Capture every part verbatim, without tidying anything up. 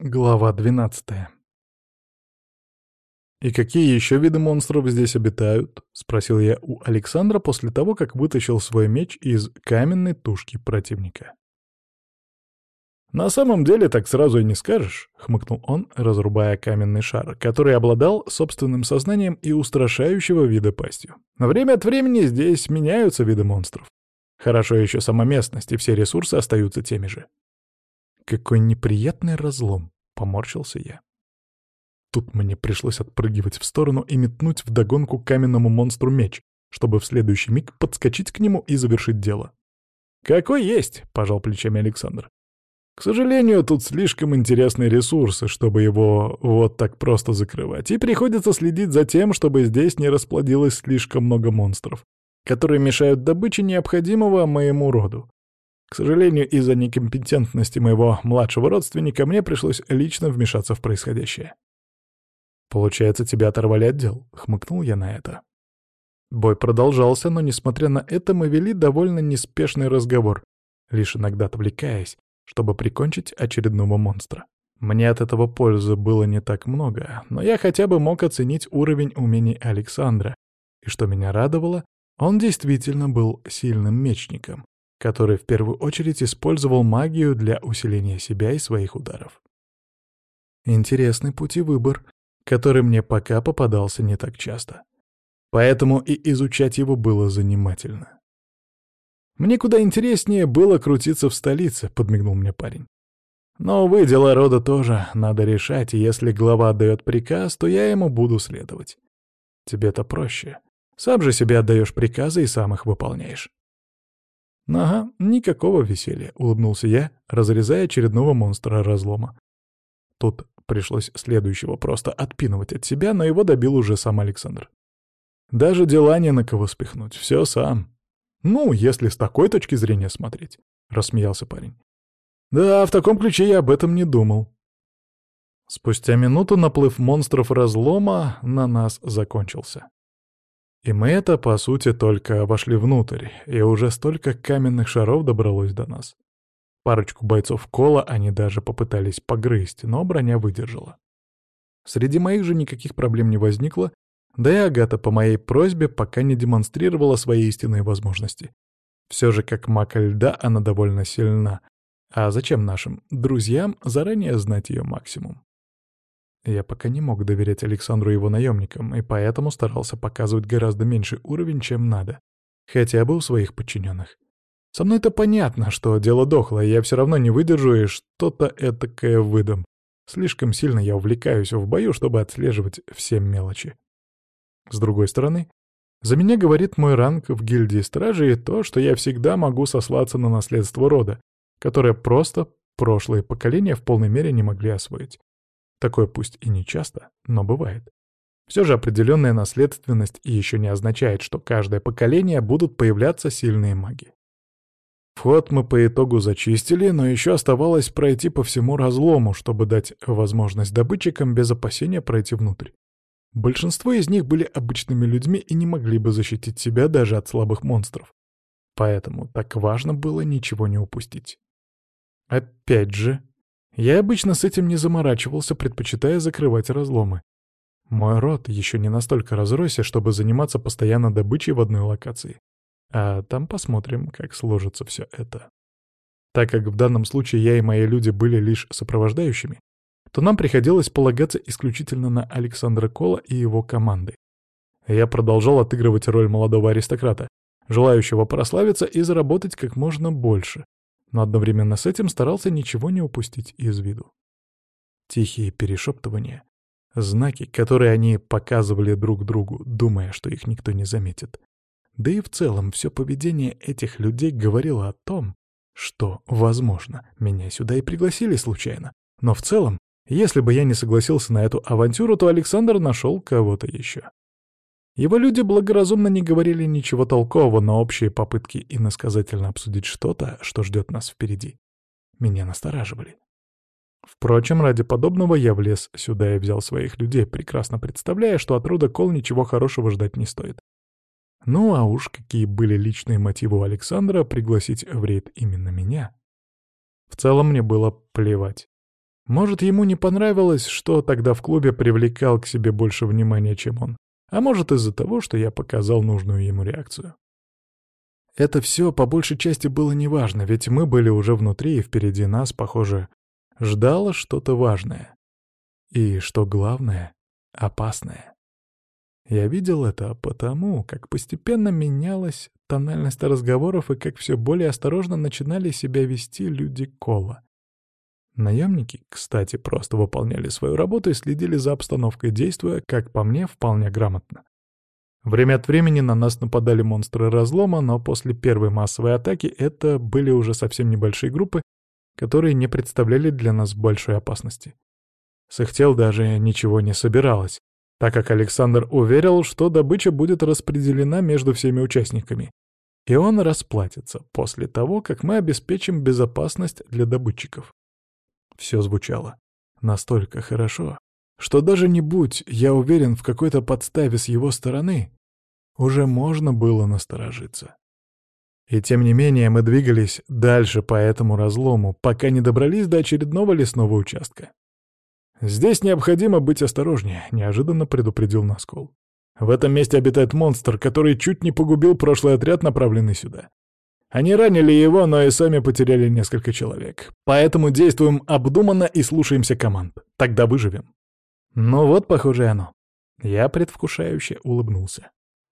Глава двенадцатая. «И какие еще виды монстров здесь обитают?» — спросил я у Александра после того, как вытащил свой меч из каменной тушки противника. «На самом деле так сразу и не скажешь», — хмыкнул он, разрубая каменный шар, который обладал собственным сознанием и устрашающего вида пастью. «Время от времени здесь меняются виды монстров. Хорошо еще сама местность, и все ресурсы остаются теми же». «Какой неприятный разлом!» — поморщился я. Тут мне пришлось отпрыгивать в сторону и метнуть вдогонку каменному монстру меч, чтобы в следующий миг подскочить к нему и завершить дело. «Какой есть!» — пожал плечами Александр. «К сожалению, тут слишком интересные ресурсы, чтобы его вот так просто закрывать, и приходится следить за тем, чтобы здесь не расплодилось слишком много монстров, которые мешают добыче необходимого моему роду. К сожалению, из-за некомпетентности моего младшего родственника мне пришлось лично вмешаться в происходящее». «Получается, тебя оторвали от дел», — хмыкнул я на это. Бой продолжался, но, несмотря на это, мы вели довольно неспешный разговор, лишь иногда отвлекаясь, чтобы прикончить очередного монстра. Мне от этого пользы было не так много, но я хотя бы мог оценить уровень умений Александра, и что меня радовало, он действительно был сильным мечником, который в первую очередь использовал магию для усиления себя и своих ударов. Интересный путь и выбор, который мне пока попадался не так часто. Поэтому и изучать его было занимательно. «Мне куда интереснее было крутиться в столице», — подмигнул мне парень. «Но, увы, дела рода тоже надо решать, и если глава отдает приказ, то я ему буду следовать. Тебе-то проще. Сам же себе отдаешь приказы и сам их выполняешь». «Ага, никакого веселья», — улыбнулся я, разрезая очередного монстра разлома. Тут пришлось следующего просто отпинывать от себя, но его добил уже сам Александр. «Даже дела не на кого спихнуть, все сам». «Ну, если с такой точки зрения смотреть», — рассмеялся парень. «Да, в таком ключе я об этом не думал». Спустя минуту наплыв монстров разлома на нас закончился. И мы это, по сути, только вошли внутрь, и уже столько каменных шаров добралось до нас. Парочку бойцов Кола они даже попытались погрызть, но броня выдержала. Среди моих же никаких проблем не возникло, да и Агата по моей просьбе пока не демонстрировала свои истинные возможности. Все же как маг льда она довольно сильна, а зачем нашим друзьям заранее знать ее максимум? Я пока не мог доверять Александру и его наемникам, и поэтому старался показывать гораздо меньший уровень, чем надо, хотя бы у своих подчиненных. Со мной-то понятно, что дело дохлое, я все равно не выдержу и что-то этакое выдам. Слишком сильно я увлекаюсь в бою, чтобы отслеживать все мелочи. С другой стороны, за меня говорит мой ранг в гильдии стражи и то, что я всегда могу сослаться на наследство рода, которое просто прошлые поколения в полной мере не могли освоить. Такое пусть и не часто, но бывает. Все же определенная наследственность еще не означает, что каждое поколение будут появляться сильные маги. Вход мы по итогу зачистили, но еще оставалось пройти по всему разлому, чтобы дать возможность добытчикам без опасения пройти внутрь. Большинство из них были обычными людьми и не могли бы защитить себя даже от слабых монстров. Поэтому так важно было ничего не упустить. Опять же, я обычно с этим не заморачивался, предпочитая закрывать разломы. Мой род еще не настолько разросся, чтобы заниматься постоянно добычей в одной локации. А там посмотрим, как сложится все это. Так как в данном случае я и мои люди были лишь сопровождающими, то нам приходилось полагаться исключительно на Александра Кола и его команды. Я продолжал отыгрывать роль молодого аристократа, желающего прославиться и заработать как можно больше, но одновременно с этим старался ничего не упустить из виду. Тихие перешептывания, знаки, которые они показывали друг другу, думая, что их никто не заметит. Да и в целом все поведение этих людей говорило о том, что, возможно, меня сюда и пригласили случайно. Но в целом, если бы я не согласился на эту авантюру, то Александр нашел кого-то еще. Его люди благоразумно не говорили ничего толкового, но общие попытки иносказательно обсудить что-то, что ждет нас впереди, меня настораживали. Впрочем, ради подобного я влез сюда и взял своих людей, прекрасно представляя, что от рода Кол ничего хорошего ждать не стоит. Ну а уж какие были личные мотивы у Александра пригласить в рейд именно меня. В целом мне было плевать. Может, ему не понравилось, что тогда в клубе привлекал к себе больше внимания, чем он. А может, из-за того, что я показал нужную ему реакцию. Это все по большей части было неважно, ведь мы были уже внутри, и впереди нас, похоже, ждало что-то важное. И, что главное, опасное. Я видел это потому, как постепенно менялась тональность разговоров и как все более осторожно начинали себя вести люди Кола. Наемники, кстати, просто выполняли свою работу и следили за обстановкой, действуя, как по мне, вполне грамотно. Время от времени на нас нападали монстры разлома, но после первой массовой атаки это были уже совсем небольшие группы, которые не представляли для нас большой опасности. С их тел даже ничего не собиралось, так как Александр уверил, что добыча будет распределена между всеми участниками, и он расплатится после того, как мы обеспечим безопасность для добытчиков. Все звучало настолько хорошо, что даже не будь я уверен в какой-то подставе с его стороны, уже можно было насторожиться. И тем не менее мы двигались дальше по этому разлому, пока не добрались до очередного лесного участка. «Здесь необходимо быть осторожнее», — неожиданно предупредил Наскол. «В этом месте обитает монстр, который чуть не погубил прошлый отряд, направленный сюда. Они ранили его, но и сами потеряли несколько человек. Поэтому действуем обдуманно и слушаемся команд. Тогда выживем». Ну вот, похоже, и оно. Я предвкушающе улыбнулся.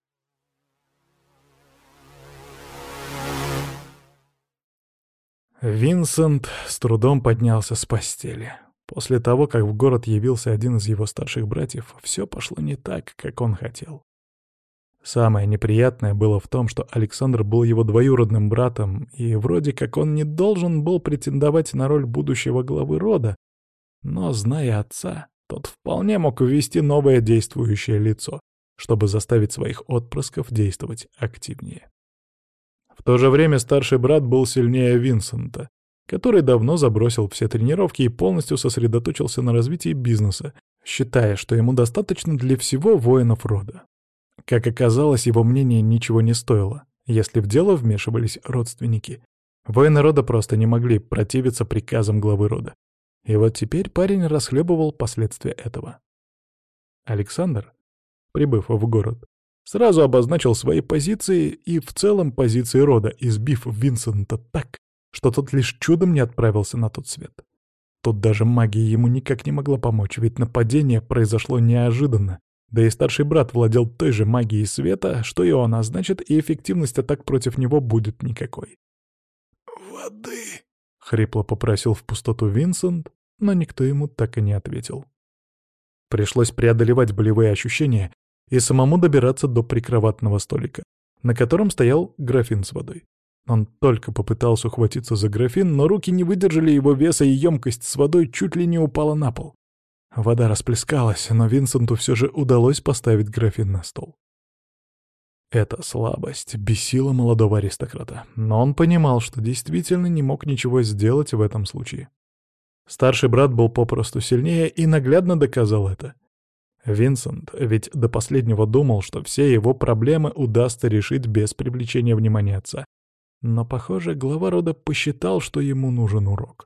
Винсент с трудом поднялся с постели. После того, как в город явился один из его старших братьев, все пошло не так, как он хотел. Самое неприятное было в том, что Александр был его двоюродным братом, и вроде как он не должен был претендовать на роль будущего главы рода, но, зная отца, тот вполне мог ввести новое действующее лицо, чтобы заставить своих отпрысков действовать активнее. В то же время старший брат был сильнее Винсента, который давно забросил все тренировки и полностью сосредоточился на развитии бизнеса, считая, что ему достаточно для всего воинов рода. Как оказалось, его мнение ничего не стоило, если в дело вмешивались родственники. Воины рода просто не могли противиться приказам главы рода. И вот теперь парень расхлебывал последствия этого. Александр, прибыв в город, сразу обозначил свои позиции и в целом позиции рода, избив Винсента так, что тот лишь чудом не отправился на тот свет. Тут даже магия ему никак не могла помочь, ведь нападение произошло неожиданно, да и старший брат владел той же магией света, что и он, а значит, и эффективность атак против него будет никакой. «Воды!» — хрипло попросил в пустоту Винсент, но никто ему так и не ответил. Пришлось преодолевать болевые ощущения и самому добираться до прикроватного столика, на котором стоял графин с водой. Он только попытался ухватиться за графин, но руки не выдержали его веса, и емкость с водой чуть ли не упала на пол. Вода расплескалась, но Винсенту все же удалось поставить графин на стол. Эта слабость бесила молодого аристократа, но он понимал, что действительно не мог ничего сделать в этом случае. Старший брат был попросту сильнее и наглядно доказал это. Винсент ведь до последнего думал, что все его проблемы удастся решить без привлечения внимания отца. Но, похоже, глава рода посчитал, что ему нужен урок.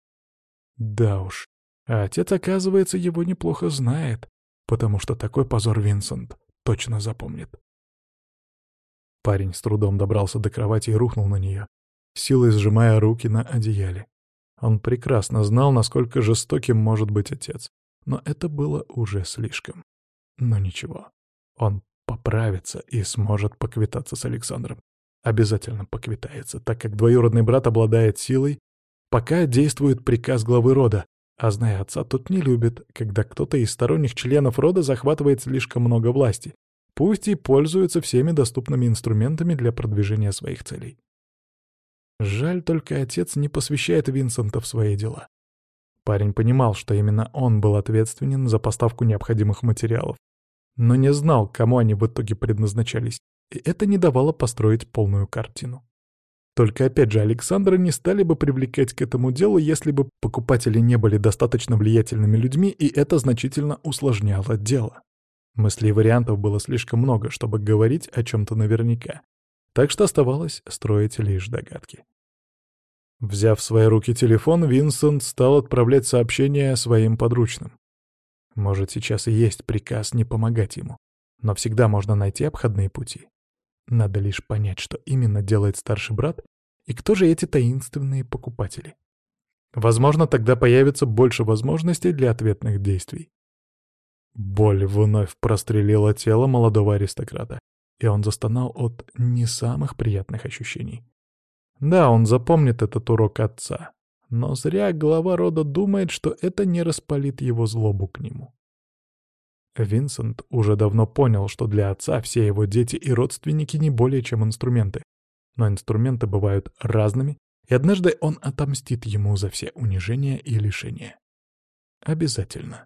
Да уж, а отец, оказывается, его неплохо знает, потому что такой позор Винсент точно запомнит. Парень с трудом добрался до кровати и рухнул на нее, силой сжимая руки на одеяле. Он прекрасно знал, насколько жестоким может быть отец, но это было уже слишком. Но ничего, он поправится и сможет поквитаться с Александром. Обязательно поквитается, так как двоюродный брат обладает силой, пока действует приказ главы рода, а зная отца, тот не любит, когда кто-то из сторонних членов рода захватывает слишком много власти, пусть и пользуется всеми доступными инструментами для продвижения своих целей. Жаль, только отец не посвящает Винсента в свои дела. Парень понимал, что именно он был ответственен за поставку необходимых материалов, но не знал, кому они в итоге предназначались, и это не давало построить полную картину. Только опять же, Александра не стали бы привлекать к этому делу, если бы покупатели не были достаточно влиятельными людьми, и это значительно усложняло дело. Мыслей и вариантов было слишком много, чтобы говорить о чем-то наверняка, так что оставалось строить лишь догадки. Взяв в свои руки телефон, Винсент стал отправлять сообщения своим подручным. Может, сейчас и есть приказ не помогать ему, но всегда можно найти обходные пути. Надо лишь понять, что именно делает старший брат и кто же эти таинственные покупатели. Возможно, тогда появится больше возможностей для ответных действий. Боль вновь прострелила тело молодого аристократа, и он застонал от не самых приятных ощущений. Да, он запомнит этот урок отца, но зря глава рода думает, что это не распалит его злобу к нему. Винсент уже давно понял, что для отца все его дети и родственники не более чем инструменты. Но инструменты бывают разными, и однажды он отомстит ему за все унижения и лишения. Обязательно.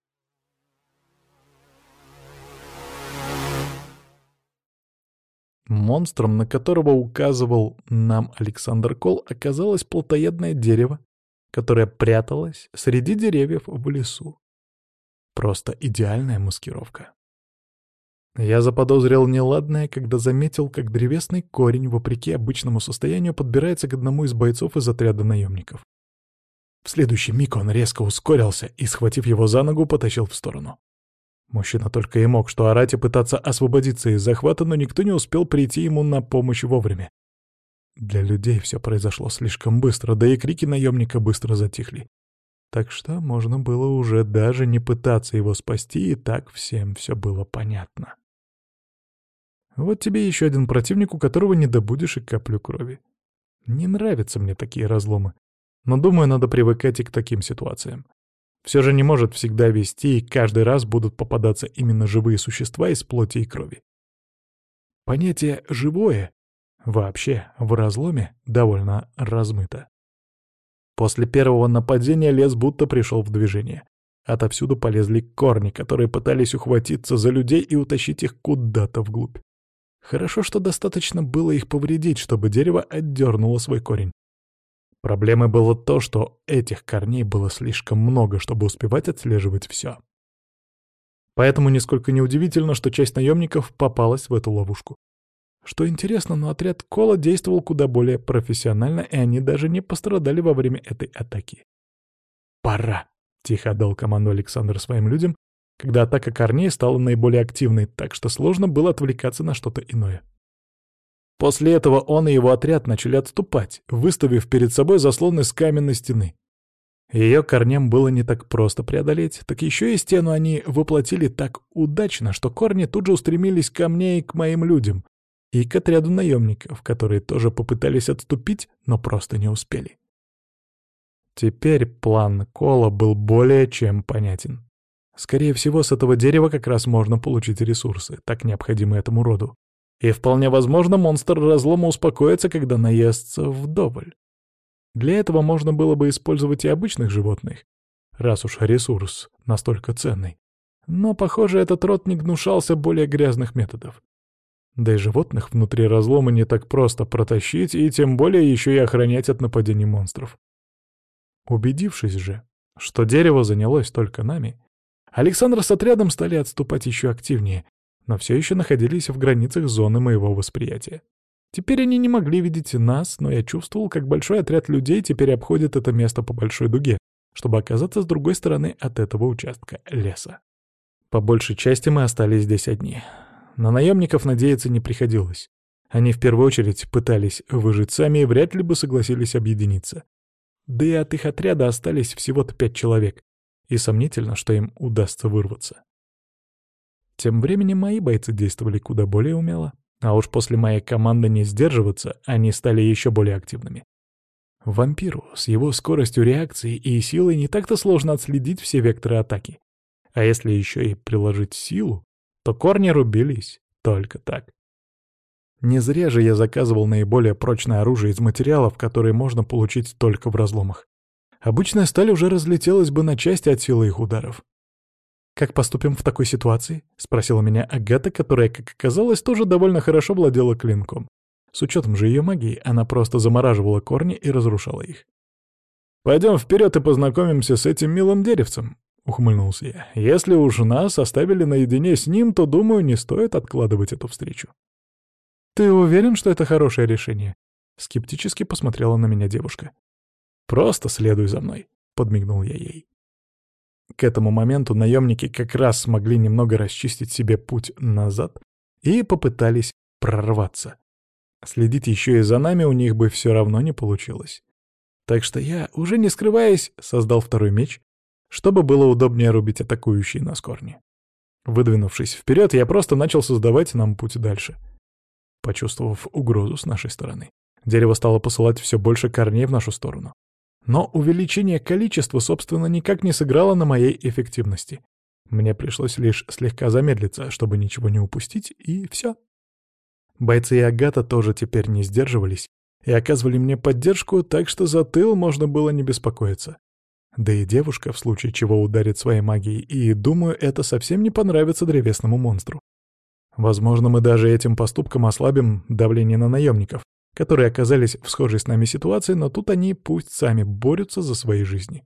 Монстром, на которого указывал нам Александр Кол, оказалось плотоядное дерево, которое пряталось среди деревьев в лесу. Просто идеальная маскировка. Я заподозрил неладное, когда заметил, как древесный корень, вопреки обычному состоянию, подбирается к одному из бойцов из отряда наемников. В следующий миг он резко ускорился и, схватив его за ногу, потащил в сторону. Мужчина только и мог что орать и пытаться освободиться из захвата, но никто не успел прийти ему на помощь вовремя. Для людей все произошло слишком быстро, да и крики наемника быстро затихли. Так что можно было уже даже не пытаться его спасти, и так всем все было понятно. Вот тебе еще один противник, у которого не добудешь и каплю крови. Не нравятся мне такие разломы, но, думаю, надо привыкать и к таким ситуациям. Все же не может всегда вести, и каждый раз будут попадаться именно живые существа из плоти и крови. Понятие «живое» вообще в разломе довольно размыто. После первого нападения лес будто пришел в движение. Отовсюду полезли корни, которые пытались ухватиться за людей и утащить их куда-то вглубь. Хорошо, что достаточно было их повредить, чтобы дерево отдернуло свой корень. Проблемой было то, что этих корней было слишком много, чтобы успевать отслеживать все. Поэтому нисколько не удивительно, что часть наемников попалась в эту ловушку. Что интересно, но отряд Кола действовал куда более профессионально, и они даже не пострадали во время этой атаки. «Пора!» — тихо отдал команду Александр своим людям, когда атака корней стала наиболее активной, так что сложно было отвлекаться на что-то иное. После этого он и его отряд начали отступать, выставив перед собой заслон из каменной стены. Ее корням было не так просто преодолеть, так еще и стену они воплотили так удачно, что корни тут же устремились ко мне и к моим людям, и к отряду наемников, которые тоже попытались отступить, но просто не успели. Теперь план Кола был более чем понятен. Скорее всего, с этого дерева как раз можно получить ресурсы, так необходимые этому роду. И вполне возможно, монстр разлома успокоится, когда наестся вдоволь. Для этого можно было бы использовать и обычных животных, раз уж ресурс настолько ценный. Но, похоже, этот род не гнушался более грязных методов. Да и животных внутри разлома не так просто протащить, и тем более еще и охранять от нападений монстров. Убедившись же, что дерево занялось только нами, Александр с отрядом стали отступать еще активнее, но все еще находились в границах зоны моего восприятия. Теперь они не могли видеть нас, но я чувствовал, как большой отряд людей теперь обходит это место по большой дуге, чтобы оказаться с другой стороны от этого участка леса. По большей части мы остались здесь одни. На наемников надеяться не приходилось. Они в первую очередь пытались выжить сами и вряд ли бы согласились объединиться. Да и от их отряда остались всего-то пять человек, и сомнительно, что им удастся вырваться. Тем временем мои бойцы действовали куда более умело, а уж после моей команды не сдерживаться, они стали еще более активными. Вампиру с его скоростью реакции и силой не так-то сложно отследить все векторы атаки. А если еще и приложить силу, то корни рубились только так. Не зря же я заказывал наиболее прочное оружие из материалов, которые можно получить только в разломах. Обычная сталь уже разлетелась бы на части от силы их ударов. «Как поступим в такой ситуации?» — спросила меня Агата, которая, как оказалось, тоже довольно хорошо владела клинком. С учетом же ее магии, она просто замораживала корни и разрушала их. «Пойдем вперед и познакомимся с этим милым деревцем», — ухмыльнулся я. «Если уж нас оставили наедине с ним, то, думаю, не стоит откладывать эту встречу». «Ты уверен, что это хорошее решение?» Скептически посмотрела на меня девушка. «Просто следуй за мной», — подмигнул я ей. К этому моменту наемники как раз смогли немного расчистить себе путь назад и попытались прорваться. Следить еще и за нами у них бы все равно не получилось. Так что я, уже не скрываясь, создал второй меч, чтобы было удобнее рубить атакующие нас корни. Выдвинувшись вперед, я просто начал создавать нам путь дальше. Почувствовав угрозу с нашей стороны, дерево стало посылать все больше корней в нашу сторону. Но увеличение количества, собственно, никак не сыграло на моей эффективности. Мне пришлось лишь слегка замедлиться, чтобы ничего не упустить, и все. Бойцы и Агата тоже теперь не сдерживались и оказывали мне поддержку, так что за тыл можно было не беспокоиться. Да и девушка в случае чего ударит своей магией, и, думаю, это совсем не понравится древесному монстру. Возможно, мы даже этим поступком ослабим давление на наемников, которые оказались в схожей с нами ситуации, но тут они пусть сами борются за свои жизни.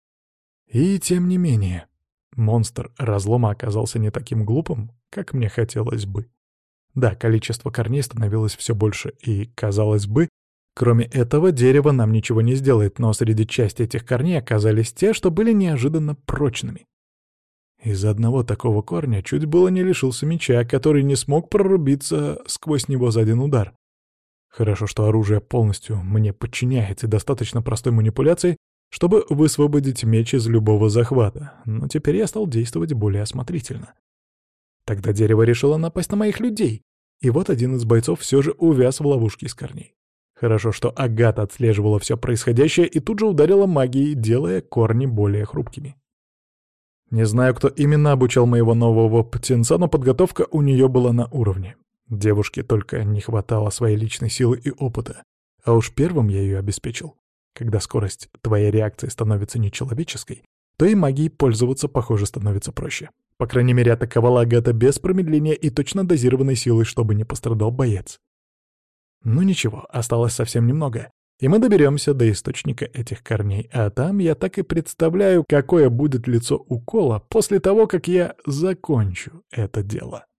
И тем не менее, монстр разлома оказался не таким глупым, как мне хотелось бы. Да, количество корней становилось все больше, и, казалось бы, кроме этого дерево нам ничего не сделает, но среди части этих корней оказались те, что были неожиданно прочными. Из-за одного такого корня чуть было не лишился меча, который не смог прорубиться сквозь него за один удар. Хорошо, что оружие полностью мне подчиняется и достаточно простой манипуляцией, чтобы высвободить меч из любого захвата, но теперь я стал действовать более осмотрительно. Тогда дерево решило напасть на моих людей, и вот один из бойцов все же увяз в ловушке из корней. Хорошо, что Агата отслеживала все происходящее и тут же ударила магией, делая корни более хрупкими. Не знаю, кто именно обучал моего нового птенца, но подготовка у нее была на уровне. Девушке только не хватало своей личной силы и опыта, а уж первым я ее обеспечил. Когда скорость твоей реакции становится нечеловеческой, то и магией пользоваться, похоже, становится проще. По крайней мере, атаковала Агата без промедления и точно дозированной силой, чтобы не пострадал боец. Ну ничего, осталось совсем немного, и мы доберемся до источника этих корней, а там я так и представляю, какое будет лицо укола после того, как я закончу это дело.